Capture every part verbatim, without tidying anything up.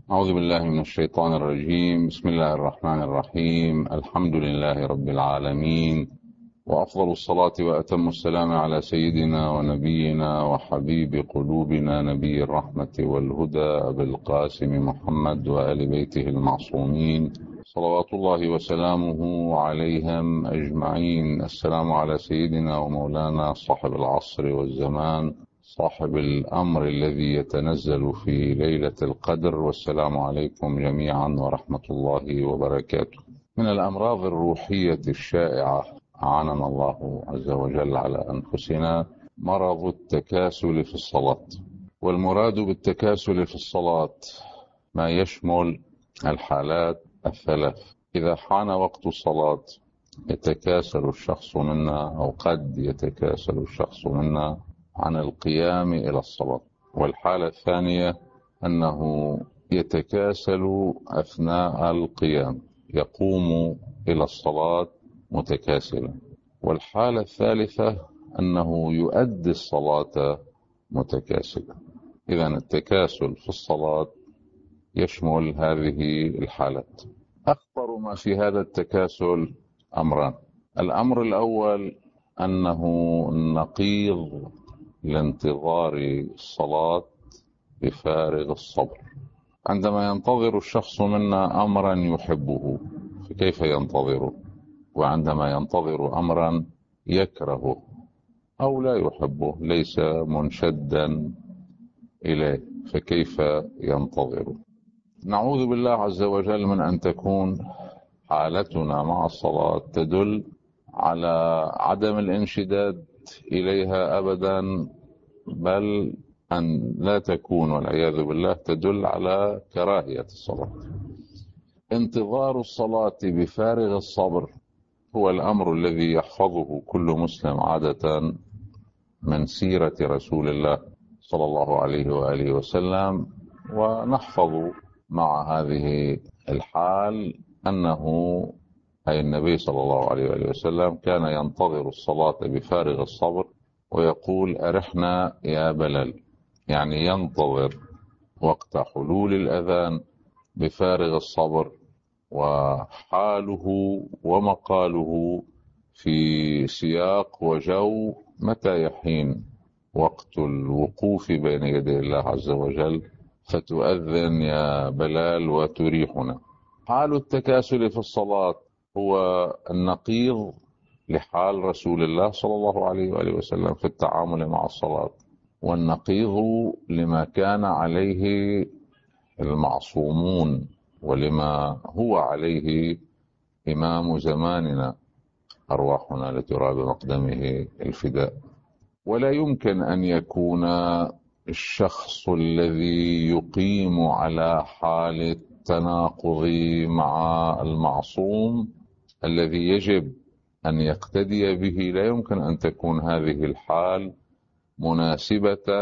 أعوذ بالله من الشيطان الرجيم. بسم الله الرحمن الرحيم. الحمد لله رب العالمين، وأفضل الصلاة وأتم السلام على سيدنا ونبينا وحبيب قلوبنا نبي الرحمة والهدى أبي القاسم محمد وآل بيته المعصومين صلوات الله وسلامه عليهم أجمعين. السلام على سيدنا ومولانا صاحب العصر والزمان، صاحب الأمر الذي يتنزل في ليلة القدر. والسلام عليكم جميعا ورحمة الله وبركاته. من الأمراض الروحية الشائعة أعاننا الله عز وجل على أنفسنا مرض التكاسل في الصلاة. والمراد بالتكاسل في الصلاة ما يشمل الحالات الثلاث. إذا حان وقت الصلاة يتكاسل الشخص منا، أو قد يتكاسل الشخص منا عن القيام إلى الصلاة. والحالة الثانية أنه يتكاسل أثناء القيام، يقوم إلى الصلاة متكاسلا. والحالة الثالثة أنه يؤدي الصلاة متكاسلا. إذن التكاسل في الصلاة يشمل هذه الحالات. أخطر ما في هذا التكاسل أمران. الأمر الأول أنه نقيض لانتظار الصلاة بفارغ الصبر. عندما ينتظر الشخص منا أمرا يحبه فكيف ينتظره؟ وعندما ينتظر أمرا يكرهه أو لا يحبه، ليس منشدا إليه، فكيف ينتظره؟ نعوذ بالله عز وجل من أن تكون حالتنا مع الصلاة تدل على عدم الانشداد إليها أبدا، بل أن لا تكون والعياذ بالله تدل على كراهية الصلاة. انتظار الصلاة بفارغ الصبر هو الأمر الذي يحفظه كل مسلم عادة من سيرة رسول الله صلى الله عليه وآله وسلم. ونحفظ مع هذه الحال أنه أي النبي صلى الله عليه وآله وسلم كان ينتظر الصلاة بفارغ الصبر ويقول: أرحنا يا بلال، يعني ينتظر وقت حلول الأذان بفارغ الصبر. وحاله ومقاله في سياق وجو متى يحين وقت الوقوف بين يدي الله عز وجل فتؤذن يا بلال وتريحنا. حال التكاسل في الصلاة هو النقيض لحال رسول الله صلى الله عليه وآله وسلم في التعامل مع الصلاة، والنقيض لما كان عليه المعصومون ولما هو عليه إمام زماننا أرواحنا لتراب مقدمه الفداء. ولا يمكن أن يكون الشخص الذي يقيم على حال التناقض مع المعصوم الذي يجب أن يقتدي به، لا يمكن أن تكون هذه الحال مناسبة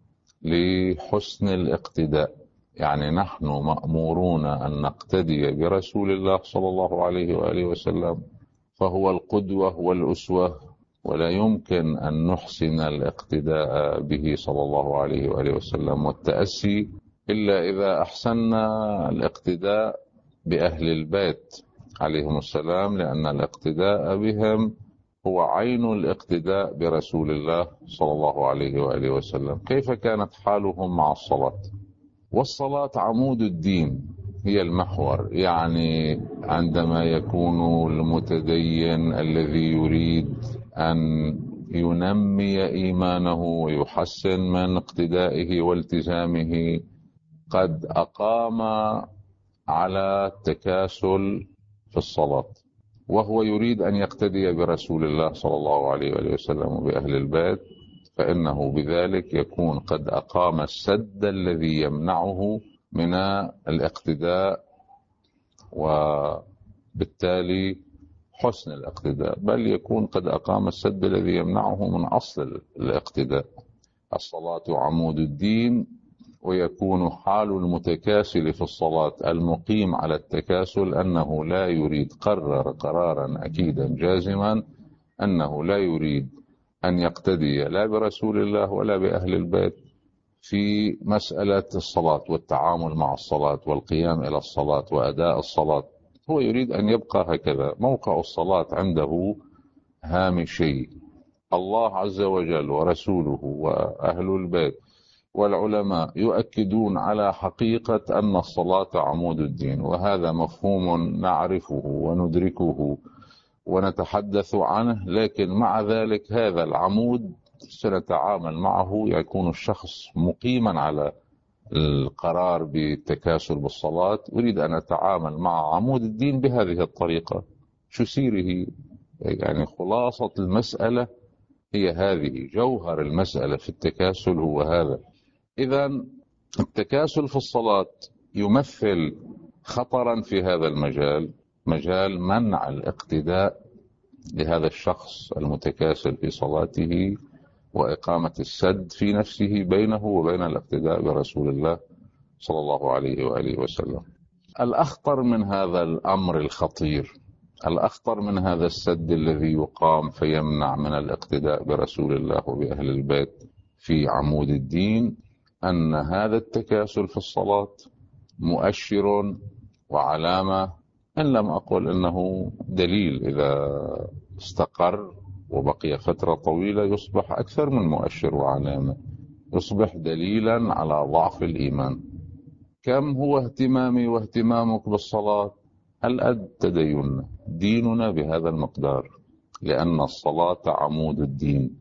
لحسن الاقتداء. يعني نحن مأمورون أن نقتدي برسول الله صلى الله عليه وآله وسلم، فهو القدوة والأسوة، ولا يمكن أن نحسن الاقتداء به صلى الله عليه وآله وسلم والتأسي إلا إذا أحسننا الاقتداء بأهل البيت عليهم السلام، لأن الاقتداء بهم هو عين الاقتداء برسول الله صلى الله عليه وآله وسلم. كيف كانت حالهم مع الصلاة؟ والصلاة عمود الدين، هي المحور. يعني عندما يكون المتدين الذي يريد أن ينمي إيمانه ويحسن من اقتدائه والتزامه قد أقام على التكاسل في الصلاة، وهو يريد أن يقتدي برسول الله صلى الله عليه وآله وسلم وبأهل البيت، فإنه بذلك يكون قد أقام السد الذي يمنعه من الاقتداء وبالتالي حسن الاقتداء، بل يكون قد أقام السد الذي يمنعه من أصل الاقتداء. الصلاة عمود الدين، ويكون حال المتكاسل في الصلاة المقيم على التكاسل أنه لا يريد، قرر قرارا أكيدا جازما أنه لا يريد أن يقتدي لا برسول الله ولا بأهل البيت، في مسألة الصلاة والتعامل مع الصلاة والقيام إلى الصلاة وأداء الصلاة. هو يريد أن يبقى هكذا، موقع الصلاة عنده هامشي. الله عز وجل ورسوله وأهل البيت والعلماء يؤكدون على حقيقة أن الصلاة عمود الدين، وهذا مفهوم نعرفه وندركه ونتحدث عنه، لكن مع ذلك هذا العمود سنتعامل معه. يكون الشخص مقيما على القرار بالتكاسل بالصلاة، أريد أن أتعامل مع عمود الدين بهذه الطريقة، شو سيره؟ يعني خلاصة المسألة هي هذه، جوهر المسألة في التكاسل هو هذا. إذن التكاسل في الصلاة يمثل خطرا في هذا المجال، مجال منع الاقتداء لهذا الشخص المتكاسل في صلاته، وإقامة السد في نفسه بينه وبين الاقتداء برسول الله صلى الله عليه وآله وسلم. الأخطر من هذا الأمر الخطير، الأخطر من هذا السد الذي يقام فيمنع من الاقتداء برسول الله وبأهل البيت في عمود الدين، أن هذا التكاسل في الصلاة مؤشر وعلامة، إن لم أقل أنه دليل، إذا استقر وبقي فترة طويلة يصبح أكثر من مؤشر وعلامة، يصبح دليلا على ضعف الإيمان. كم هو اهتمامي واهتمامك بالصلاة؟ هل قد تديننا ديننا بهذا المقدار؟ لأن الصلاة عمود الدين،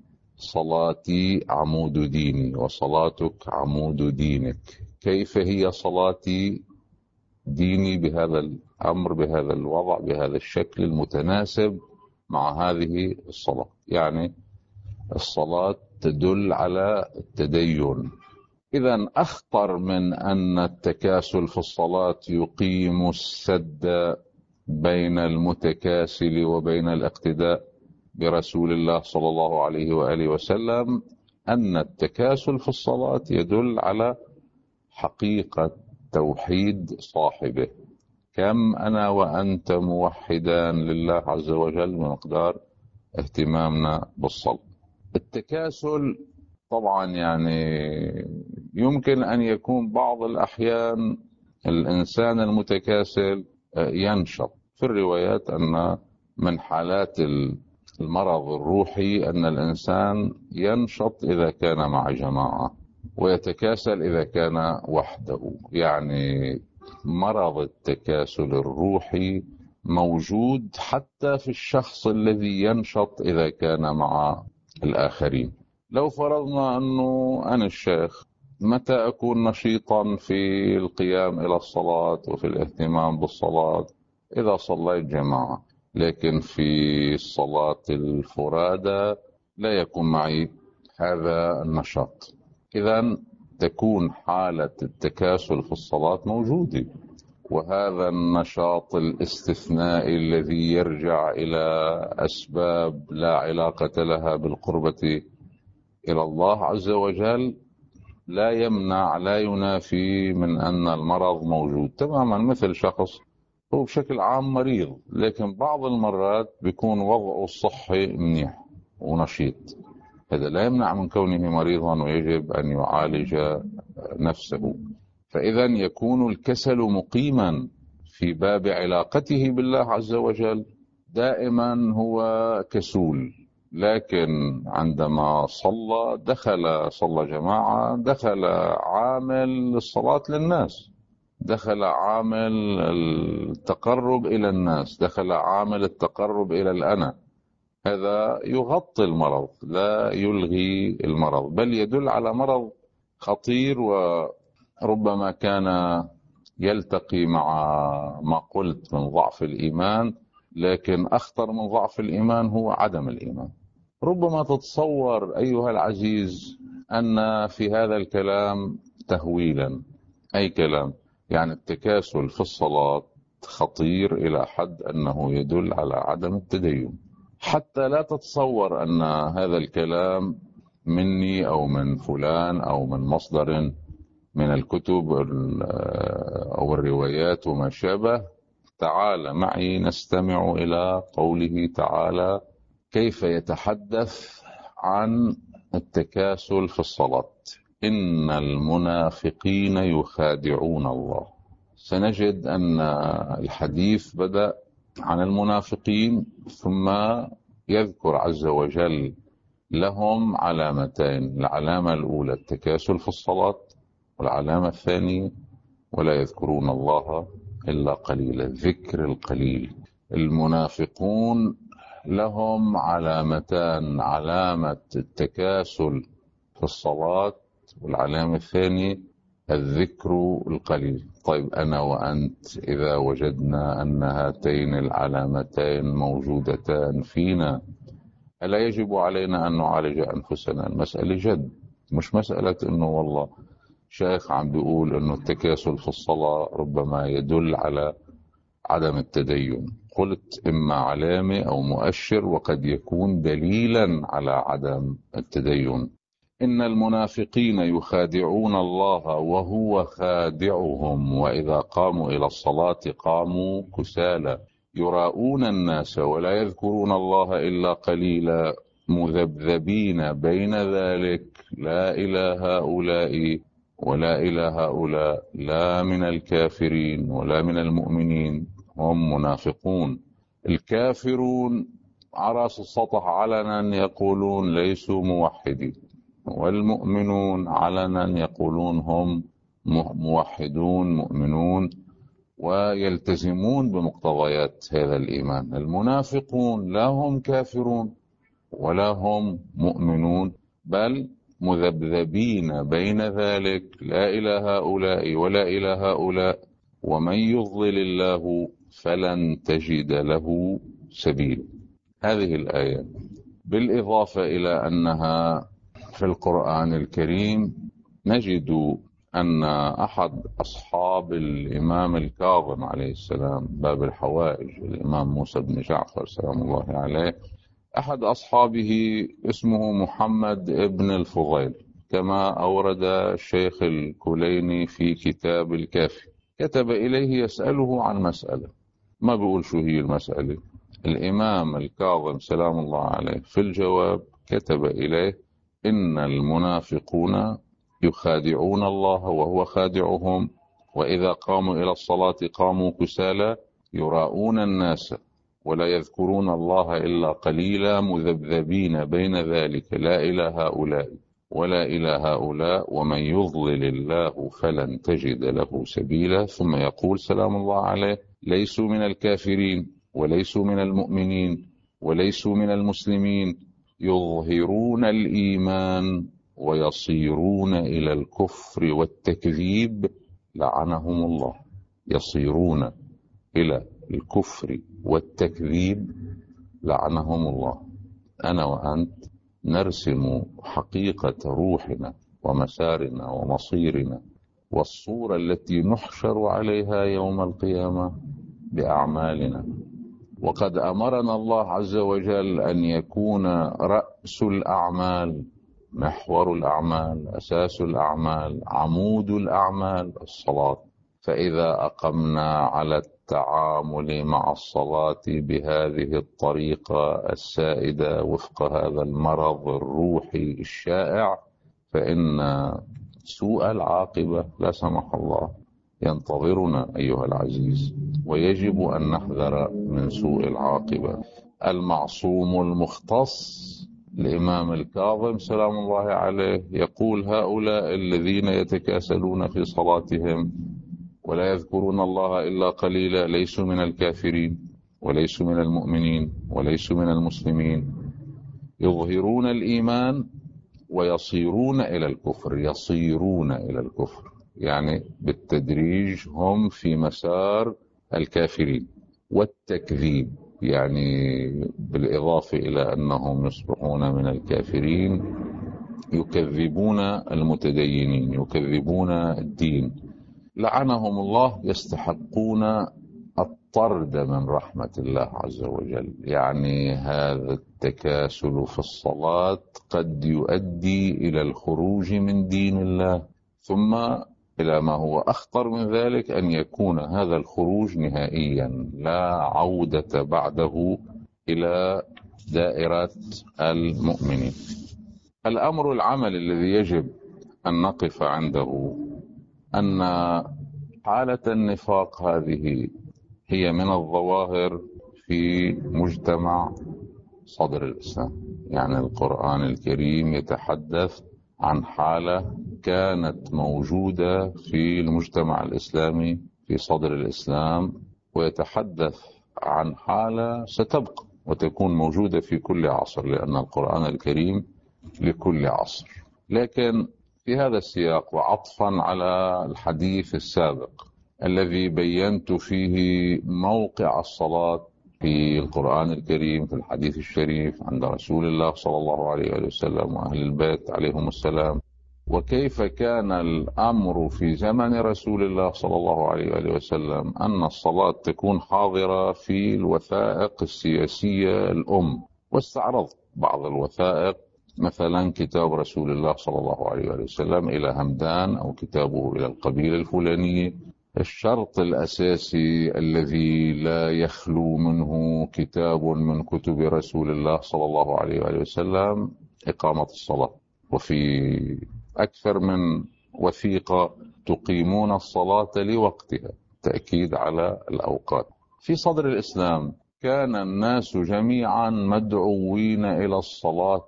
صلاتي عمود ديني وصلاتك عمود دينك. كيف هي صلاتي ديني بهذا الأمر، بهذا الوضع، بهذا الشكل المتناسب مع هذه الصلاة؟ يعني الصلاة تدل على التدين. إذن أخطر من أن التكاسل في الصلاة يقيم السد بين المتكاسل وبين الاقتداء برسول الله صلى الله عليه وآله وسلم، أن التكاسل في الصلاة يدل على حقيقة توحيد صاحبه. كم أنا وأنت موحدان لله عز وجل بمقدار اهتمامنا بالصلاة. التكاسل طبعا يعني يمكن أن يكون بعض الأحيان الإنسان المتكاسل ينشط. في الروايات أن من حالات المرض الروحي أن الإنسان ينشط إذا كان مع جماعة ويتكاسل إذا كان وحده. يعني مرض التكاسل الروحي موجود حتى في الشخص الذي ينشط إذا كان مع الآخرين. لو فرضنا أنه أنا الشيخ متى أكون نشيطا في القيام إلى الصلاة وفي الاهتمام بالصلاة؟ إذا صليت جماعة، لكن في الصلاة الفرادى لا يكون معي هذا النشاط. إذن تكون حالة التكاسل في الصلاة موجودة، وهذا النشاط الاستثنائي الذي يرجع إلى أسباب لا علاقة لها بالقربة إلى الله عز وجل لا يمنع، لا ينافي من أن المرض موجود تماما. مثل شخص هو بشكل عام مريض، لكن بعض المرات بيكون وضعه الصحي منيح ونشيط، هذا لا يمنع من كونه مريضا ويجب أن يعالج نفسه. فإذا يكون الكسل مقيما في باب علاقته بالله عز وجل، دائما هو كسول، لكن عندما صلى دخل صلى جماعة، دخل عامل الصلاة للناس، دخل عامل التقرب إلى الناس، دخل عامل التقرب إلى الأنا، هذا يغطي المرض لا يلغي المرض، بل يدل على مرض خطير وربما كان يلتقي مع ما قلت من ضعف الإيمان. لكن أخطر من ضعف الإيمان هو عدم الإيمان. ربما تتصور أيها العزيز أن في هذا الكلام تهويلا، أي كلام، يعني التكاسل في الصلاة خطير إلى حد أنه يدل على عدم التدين، حتى لا تتصور أن هذا الكلام مني أو من فلان أو من مصدر من الكتب أو الروايات وما شابه. تعال معي نستمع إلى قوله تعالى كيف يتحدث عن التكاسل في الصلاة. إن المنافقين يخادعون الله. سنجد أن الحديث بدأ عن المنافقين ثم يذكر عز وجل لهم علامتين. العلامة الأولى التكاسل في الصلاة، والعلامة الثانية ولا يذكرون الله إلا قليلا، ذكر القليل. المنافقون لهم علامتان، علامة التكاسل في الصلاة، والعلامة الثانية الذكر القليل. طيب أنا وأنت إذا وجدنا أن هاتين العلامتين موجودتان فينا، ألا يجب علينا أن نعالج أنفسنا؟ المسألة جد، مش مسألة أنه والله شيخ عم بيقول أنه التكاسل في الصلاة ربما يدل على عدم التدين. قلت إما علامة أو مؤشر، وقد يكون دليلا على عدم التدين. إن المنافقين يخادعون الله وهو خادعهم، وإذا قاموا إلى الصلاة قاموا كسالى يراءون الناس ولا يذكرون الله إلا قليلا مذبذبين بين ذلك لا إلى هؤلاء ولا إلى هؤلاء، لا من الكافرين ولا من المؤمنين، هم منافقون. الكافرون على رأس السطح علنا يقولون ليسوا موحدين، والمؤمنون علنا يقولون هم موحدون مؤمنون ويلتزمون بمقتضيات هذا الإيمان. المنافقون لا هم كافرون ولا هم مؤمنون، بل مذبذبين بين ذلك لا إلى هؤلاء ولا إلى هؤلاء، ومن يضلل الله فلن تجد له سبيلا. هذه الآية بالإضافة إلى أنها في القرآن الكريم نجد أن أحد أصحاب الإمام الكاظم عليه السلام، باب الحوائج، الإمام موسى بن جعفر سلام الله عليه، أحد أصحابه اسمه محمد بن الفضيل، كما أورد الشيخ الكليني في كتاب الكافي. كتب إليه يسأله عن مسألة، ما بيقول شو هي المسألة. الإمام الكاظم سلام الله عليه في الجواب كتب إليه: إن المنافقون يخادعون الله وهو خادعهم، وإذا قاموا إلى الصلاة قاموا كسالى يراءون الناس ولا يذكرون الله إلا قليلا مذبذبين بين ذلك لا إلى هؤلاء ولا إلى هؤلاء، ومن يضلل الله فلن تجد له سبيلا. ثم يقول سلام الله عليه: ليسوا من الكافرين وليسوا من المؤمنين وليسوا من المسلمين، يظهرون الإيمان ويصيرون إلى الكفر والتكذيب لعنهم الله. يصيرون إلى الكفر والتكذيب لعنهم الله. أنا وأنت نرسم حقيقة روحنا ومسارنا ومصيرنا والصورة التي نحشر عليها يوم القيامة بأعمالنا. وقد أمرنا الله عز وجل أن يكون رأس الأعمال، محور الأعمال، أساس الأعمال، عمود الأعمال الصلاة. فإذا أقمنا على التعامل مع الصلاة بهذه الطريقة السائدة وفق هذا المرض الروحي الشائع، فإن سوء العاقبة لا سمح الله ينتظرنا أيها العزيز، ويجب أن نحذر من سوء العاقبة. المعصوم المختص الإمام الكاظم سلام الله عليه يقول: هؤلاء الذين يتكاسلون في صلاتهم ولا يذكرون الله إلا قليلا ليسوا من الكافرين وليسوا من المؤمنين وليسوا من المسلمين، يظهرون الإيمان ويصيرون إلى الكفر. يصيرون إلى الكفر يعني بالتدريج هم في مسار الكافرين، والتكذيب يعني بالإضافة إلى أنهم يصبحون من الكافرين يكذبون المتدينين، يكذبون الدين، لعنهم الله، يستحقون الطرد من رحمة الله عز وجل. يعني هذا التكاسل في الصلاة قد يؤدي إلى الخروج من دين الله، ثم إلى ما هو أخطر من ذلك أن يكون هذا الخروج نهائيا لا عودة بعده إلى دائرة المؤمنين. الأمر العمل الذي يجب أن نقف عنده أن حالة النفاق هذه هي من الظواهر في مجتمع صدر الإسلام. يعني القرآن الكريم يتحدث عن حالة كانت موجودة في المجتمع الإسلامي في صدر الإسلام، ويتحدث عن حالة ستبقى وتكون موجودة في كل عصر، لأن القرآن الكريم لكل عصر. لكن في هذا السياق، وعطفا على الحديث السابق الذي بينت فيه موقع الصلاة في القرآن الكريم في الحديث الشريف عند رسول الله صلى الله عليه وسلم وأهل البيت عليهم السلام، وكيف كان الأمر في زمن رسول الله صلى الله عليه وسلم أن الصلاة تكون حاضرة في الوثائق السياسية الأم، واستعرضت بعض الوثائق، مثلا كتاب رسول الله صلى الله عليه وسلم إلى همدان أو كتابه إلى القبيلة الفلانية. الشرط الأساسي الذي لا يخلو منه كتاب من كتب رسول الله صلى الله عليه وسلم إقامة الصلاة، وفي أكثر من وثيقة تقيمون الصلاة لوقتها، تأكيد على الأوقات. في صدر الإسلام كان الناس جميعا مدعوين إلى الصلاة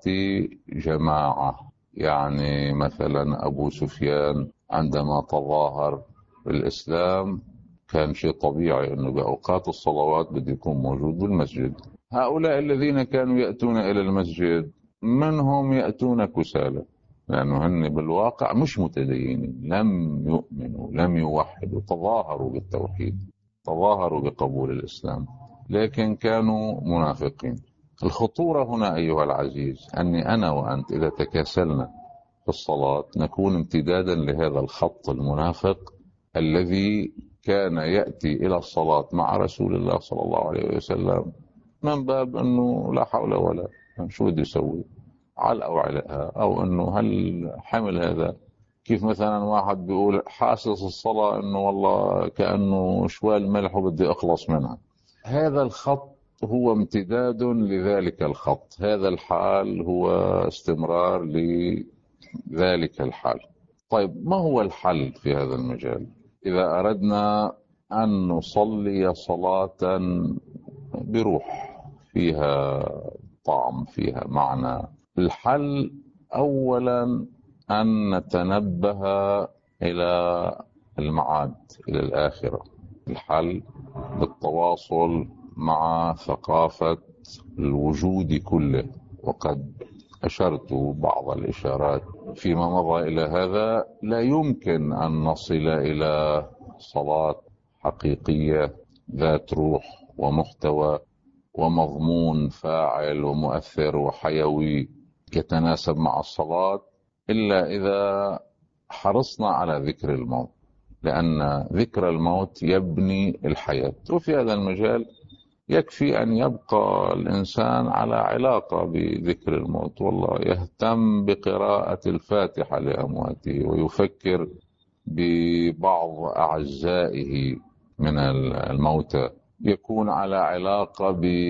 جماعة. يعني مثلا أبو سفيان عندما تظاهر بالإسلام كان شيء طبيعي أنه بأوقات الصلوات بده يكون موجود بالمسجد. هؤلاء الذين كانوا يأتون إلى المسجد منهم يأتون كسالى، لأنه هن بالواقع مش متدينين، لم يؤمنوا لم يوحدوا، تظاهروا بالتوحيد، تظاهروا بقبول الإسلام، لكن كانوا منافقين. الخطورة هنا أيها العزيز أني أنا وأنت إذا تكاسلنا في الصلاة نكون امتدادا لهذا الخط المنافق الذي كان يأتي إلى الصلاة مع رسول الله صلى الله عليه وسلم من باب أنه لا حول ولا شو بده يسوي، على أو علقها، أو أنه هل حمل هذا. كيف مثلا واحد بيقول حاسس الصلاة أنه والله كأنه شوال ملح وبدي أخلص منها. هذا الخط هو امتداد لذلك الخط، هذا الحال هو استمرار لذلك الحال. طيب ما هو الحل في هذا المجال إذا أردنا أن نصلي صلاة بروح فيها طعم فيها معنى؟ الحل أولا أن نتنبه إلى المعاد، إلى الآخرة. الحل بالتواصل مع ثقافة الوجود كله، وقد أشرت بعض الإشارات فيما مضى إلى هذا. لا يمكن أن نصل إلى صلاة حقيقية ذات روح ومحتوى ومضمون فاعل ومؤثر وحيوي يتناسب مع الصلاة إلا إذا حرصنا على ذكر الموت، لأن ذكر الموت يبني الحياة. وفي هذا المجال يكفي أن يبقى الإنسان على علاقة بذكر الموت، والله يهتم بقراءة الفاتحة لأمواته ويفكر ببعض أعزائه من الموتى، يكون على علاقة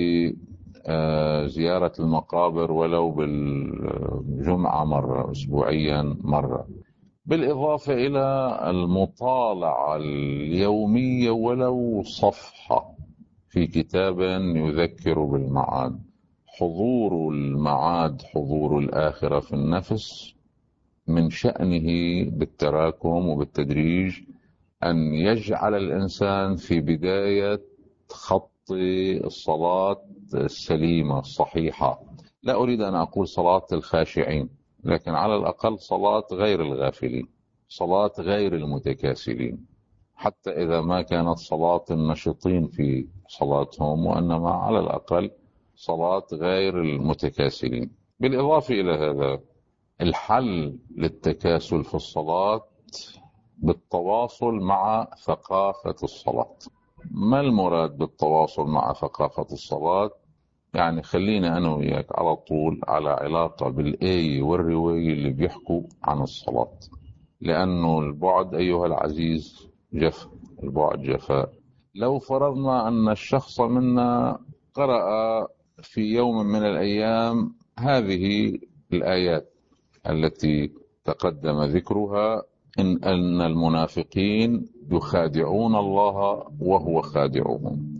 بزيارة المقابر ولو بالجمعة مرة، أسبوعيا مرة، بالإضافة إلى المطالعة اليومية ولو صفحة في كتاب يذكر بالمعاد. حضور المعاد، حضور الآخرة في النفس من شأنه بالتراكم وبالتدريج أن يجعل الإنسان في بداية خط الصلاة السليمة الصحيحة. لا أريد أن أقول صلاة الخاشعين، لكن على الأقل صلاة غير الغافلين، صلاة غير المتكاسلين، حتى إذا ما كانت صلاة النشطين في صلاتهم، وإنما على الأقل صلاة غير المتكاسلين. بالإضافة إلى هذا الحل للتكاسل في الصلاة بالتواصل مع ثقافة الصلاة. ما المراد بالتواصل مع ثقافة الصلاة؟ يعني خلينا أنا وياك على طول على علاقة بالآية والرواية اللي بيحكوا عن الصلاة، لأنه البعد أيها العزيز جفاء، البعد جفاء. لو فرضنا أن الشخص منا قرأ في يوم من الأيام هذه الآيات التي تقدم ذكرها، إن أن المنافقين يخادعون الله وهو خادعهم.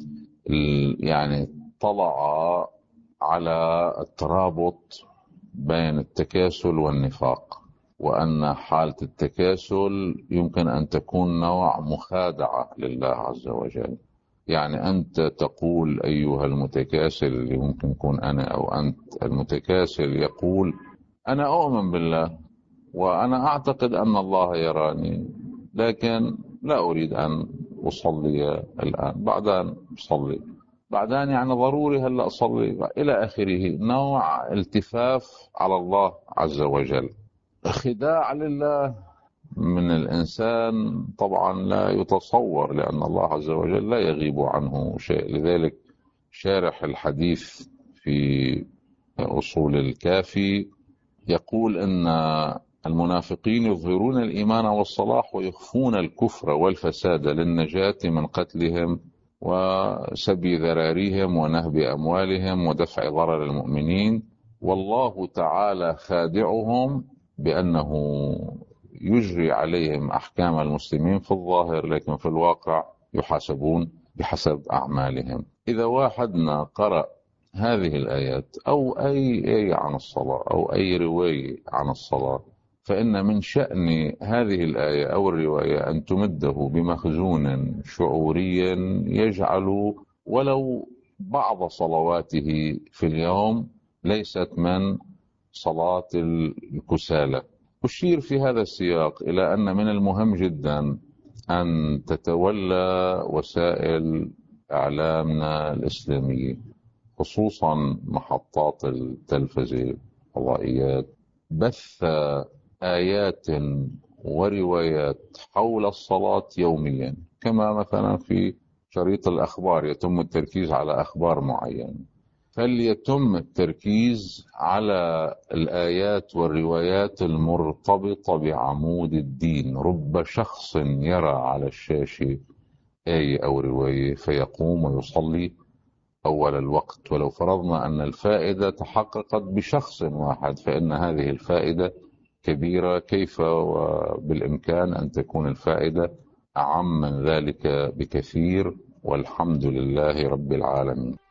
يعني طلع على الترابط بين التكاسل والنفاق، وأن حالة التكاسل يمكن أن تكون نوع مخادعة لله عز وجل. يعني أنت تقول أيها المتكاسل، اللي ممكن يكون أنا أو أنت، المتكاسل يقول أنا أؤمن بالله وأنا أعتقد أن الله يراني، لكن لا أريد أن أصلي الآن، بعدين أصلي، بعدين يعني ضروري هلأ أصلي إلى آخره. نوع التفاف على الله عز وجل، خداع لله من الإنسان طبعا لا يتصور، لأن الله عز وجل لا يغيب عنه شيء. لذلك شارح الحديث في أصول الكافي يقول إن المنافقين يظهرون الإيمان والصلاح ويخفون الكفر والفساد للنجاة من قتلهم وسبي ذراريهم ونهب أموالهم ودفع ضرر المؤمنين، والله تعالى خادعهم بأنه يجري عليهم أحكام المسلمين في الظاهر، لكن في الواقع يحاسبون بحسب أعمالهم. إذا واحدنا قرأ هذه الآيات أو أي آية عن الصلاة أو أي رواية عن الصلاة، فإن من شأن هذه الآية أو الرواية أن تمده بمخزون شعوري يجعل ولو بعض صلواته في اليوم ليست من صلاة الكسالى. أشير في هذا السياق إلى أن من المهم جدا أن تتولى وسائل إعلامنا الإسلامية، خصوصا محطات التلفزة الفضائيات، بث آيات وروايات حول الصلاة يوميا، كما مثلا في شريط الأخبار يتم التركيز على أخبار معينة، فليتم التركيز على الآيات والروايات المرتبطة بعمود الدين. رب شخص يرى على الشاشة آية أو رواية فيقوم ويصلي أول الوقت، ولو فرضنا أن الفائدة تحققت بشخص واحد فإن هذه الفائدة كبيرة، كيف وبالإمكان أن تكون الفائدة أعم من ذلك بكثير، والحمد لله رب العالمين.